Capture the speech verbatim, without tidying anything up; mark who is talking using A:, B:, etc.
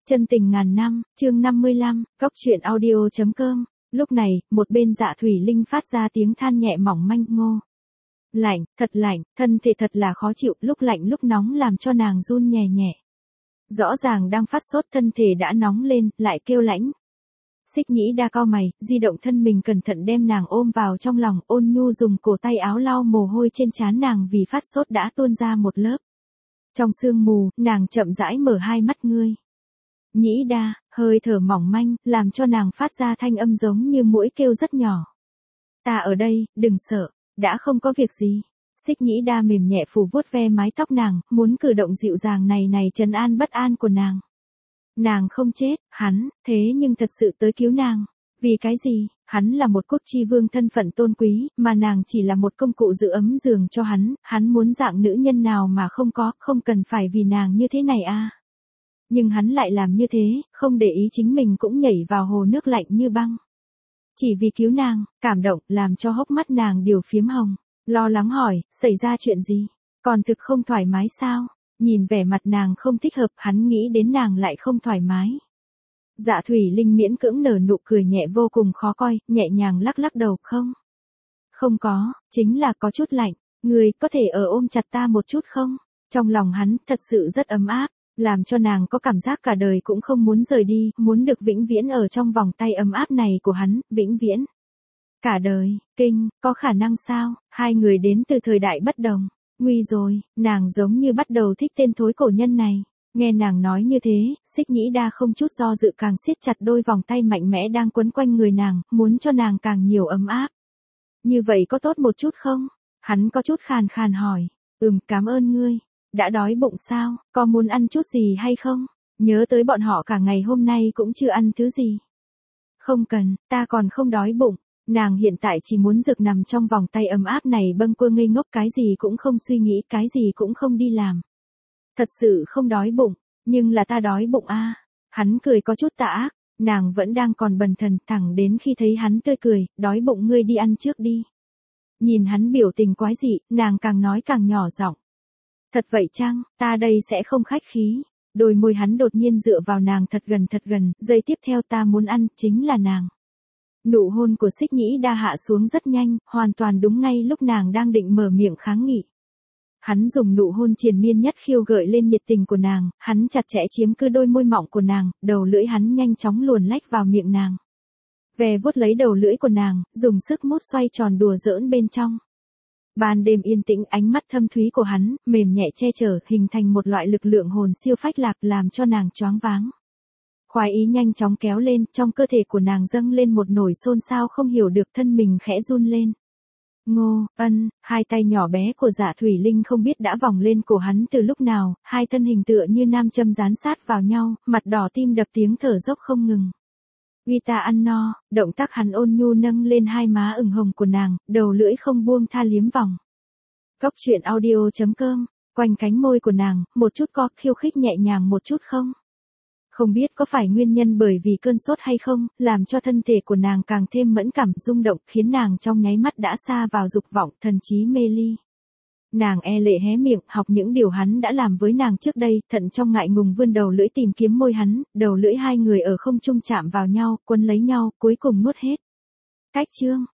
A: Chân tình ngàn năm, chương năm mươi lăm, cốc truyện audio chấm com. Lúc này, một bên Dạ Thủy Linh phát ra tiếng than nhẹ mỏng manh ngô. Lạnh, thật lạnh, thân thể thật là khó chịu, lúc lạnh lúc nóng làm cho nàng run nhẹ nhẹ. Rõ ràng đang phát sốt thân thể đã nóng lên, lại kêu lãnh. Xích Nhĩ Đa cau mày, di động thân mình cẩn thận đem nàng ôm vào trong lòng, ôn nhu dùng cổ tay áo lau mồ hôi trên trán nàng vì phát sốt đã tuôn ra một lớp. Trong sương mù, nàng chậm rãi mở hai mắt ngươi. Nhĩ Đa, hơi thở mỏng manh, làm cho nàng phát ra thanh âm giống như muỗi kêu rất nhỏ. Ta ở đây, đừng sợ, đã không có việc gì. Xích Nhĩ Đa mềm nhẹ phủ vuốt ve mái tóc nàng, muốn cử động dịu dàng này này trấn an bất an của nàng. Nàng không chết, hắn, thế nhưng thật sự tới cứu nàng. Vì cái gì? Hắn là một quốc chi vương thân phận tôn quý, mà nàng chỉ là một công cụ giữ ấm giường cho hắn, hắn muốn dạng nữ nhân nào mà không có, không cần phải vì nàng như thế này à. Nhưng hắn lại làm như thế, không để ý chính mình cũng nhảy vào hồ nước lạnh như băng. Chỉ vì cứu nàng, cảm động, làm cho hốc mắt nàng điều phiếm hồng. Lo lắng hỏi, xảy ra chuyện gì? Còn thực không thoải mái sao? Nhìn vẻ mặt nàng không thích hợp, hắn nghĩ đến nàng lại không thoải mái. Dạ Thủy Linh miễn cưỡng nở nụ cười nhẹ vô cùng khó coi, nhẹ nhàng lắc lắc đầu, không. Không có, chính là có chút lạnh, người có thể ở ôm chặt ta một chút không? Trong lòng hắn, thật sự rất ấm áp, làm cho nàng có cảm giác cả đời cũng không muốn rời đi, muốn được vĩnh viễn ở trong vòng tay ấm áp này của hắn, vĩnh viễn. Cả đời, kinh, có khả năng sao? Hai người đến từ thời đại bất đồng. Nguy rồi, nàng giống như bắt đầu thích tên thối cổ nhân này. Nghe nàng nói như thế, Xích Nhĩ Đa không chút do dự càng siết chặt đôi vòng tay mạnh mẽ đang quấn quanh người nàng, muốn cho nàng càng nhiều ấm áp. Như vậy có tốt một chút không? Hắn có chút khàn khàn hỏi. Ừm, cảm ơn ngươi. Đã đói bụng sao? Có muốn ăn chút gì hay không? Nhớ tới bọn họ cả ngày hôm nay cũng chưa ăn thứ gì. Không cần, ta còn không đói bụng. Nàng hiện tại chỉ muốn rực nằm trong vòng tay ấm áp này bâng quơ ngây ngốc, cái gì cũng không suy nghĩ, cái gì cũng không đi làm. Thật sự không đói bụng, nhưng là ta đói bụng a. Hắn cười có chút tà ác, nàng vẫn đang còn bần thần, thẳng đến khi thấy hắn tươi cười, đói bụng ngươi đi ăn trước đi. Nhìn hắn biểu tình quái dị, nàng càng nói càng nhỏ giọng. Thật vậy chăng, ta đây sẽ không khách khí. Đôi môi hắn đột nhiên dựa vào nàng thật gần thật gần, giây tiếp theo ta muốn ăn, chính là nàng. Nụ hôn của Xích Nhĩ Đa hạ xuống rất nhanh, hoàn toàn đúng ngay lúc nàng đang định mở miệng kháng nghị. Hắn dùng nụ hôn triền miên nhất khiêu gợi lên nhiệt tình của nàng, hắn chặt chẽ chiếm cứ đôi môi mọng của nàng, đầu lưỡi hắn nhanh chóng luồn lách vào miệng nàng. Về vuốt lấy đầu lưỡi của nàng, dùng sức mút xoay tròn đùa giỡn bên trong. Ban đêm yên tĩnh, ánh mắt thâm thúy của hắn, mềm nhẹ che chở, hình thành một loại lực lượng hồn siêu phách lạc làm cho nàng choáng váng. Khoái ý nhanh chóng kéo lên, trong cơ thể của nàng dâng lên một nổi xôn xao không hiểu được, thân mình khẽ run lên. Ngô, ân, hai tay nhỏ bé của Dạ Thủy Linh không biết đã vòng lên cổ hắn từ lúc nào, hai thân hình tựa như nam châm dán sát vào nhau, mặt đỏ tim đập tiếng thở dốc không ngừng. Uy ta ăn no, động tác hắn ôn nhu nâng lên hai má ửng hồng của nàng, đầu lưỡi không buông tha liếm vòng. Cốc truyện audio chấm com, quanh cánh môi của nàng, một chút co khiêu khích nhẹ nhàng một chút không? Không biết có phải nguyên nhân bởi vì cơn sốt hay không, làm cho thân thể của nàng càng thêm mẫn cảm, rung động, khiến nàng trong nháy mắt đã sa vào dục vọng, thần trí mê ly. Nàng e lệ hé miệng, học những điều hắn đã làm với nàng trước đây, thận trong ngại ngùng vươn đầu lưỡi tìm kiếm môi hắn, đầu lưỡi hai người ở không trung chạm vào nhau, quấn lấy nhau, cuối cùng nuốt hết. Cách chương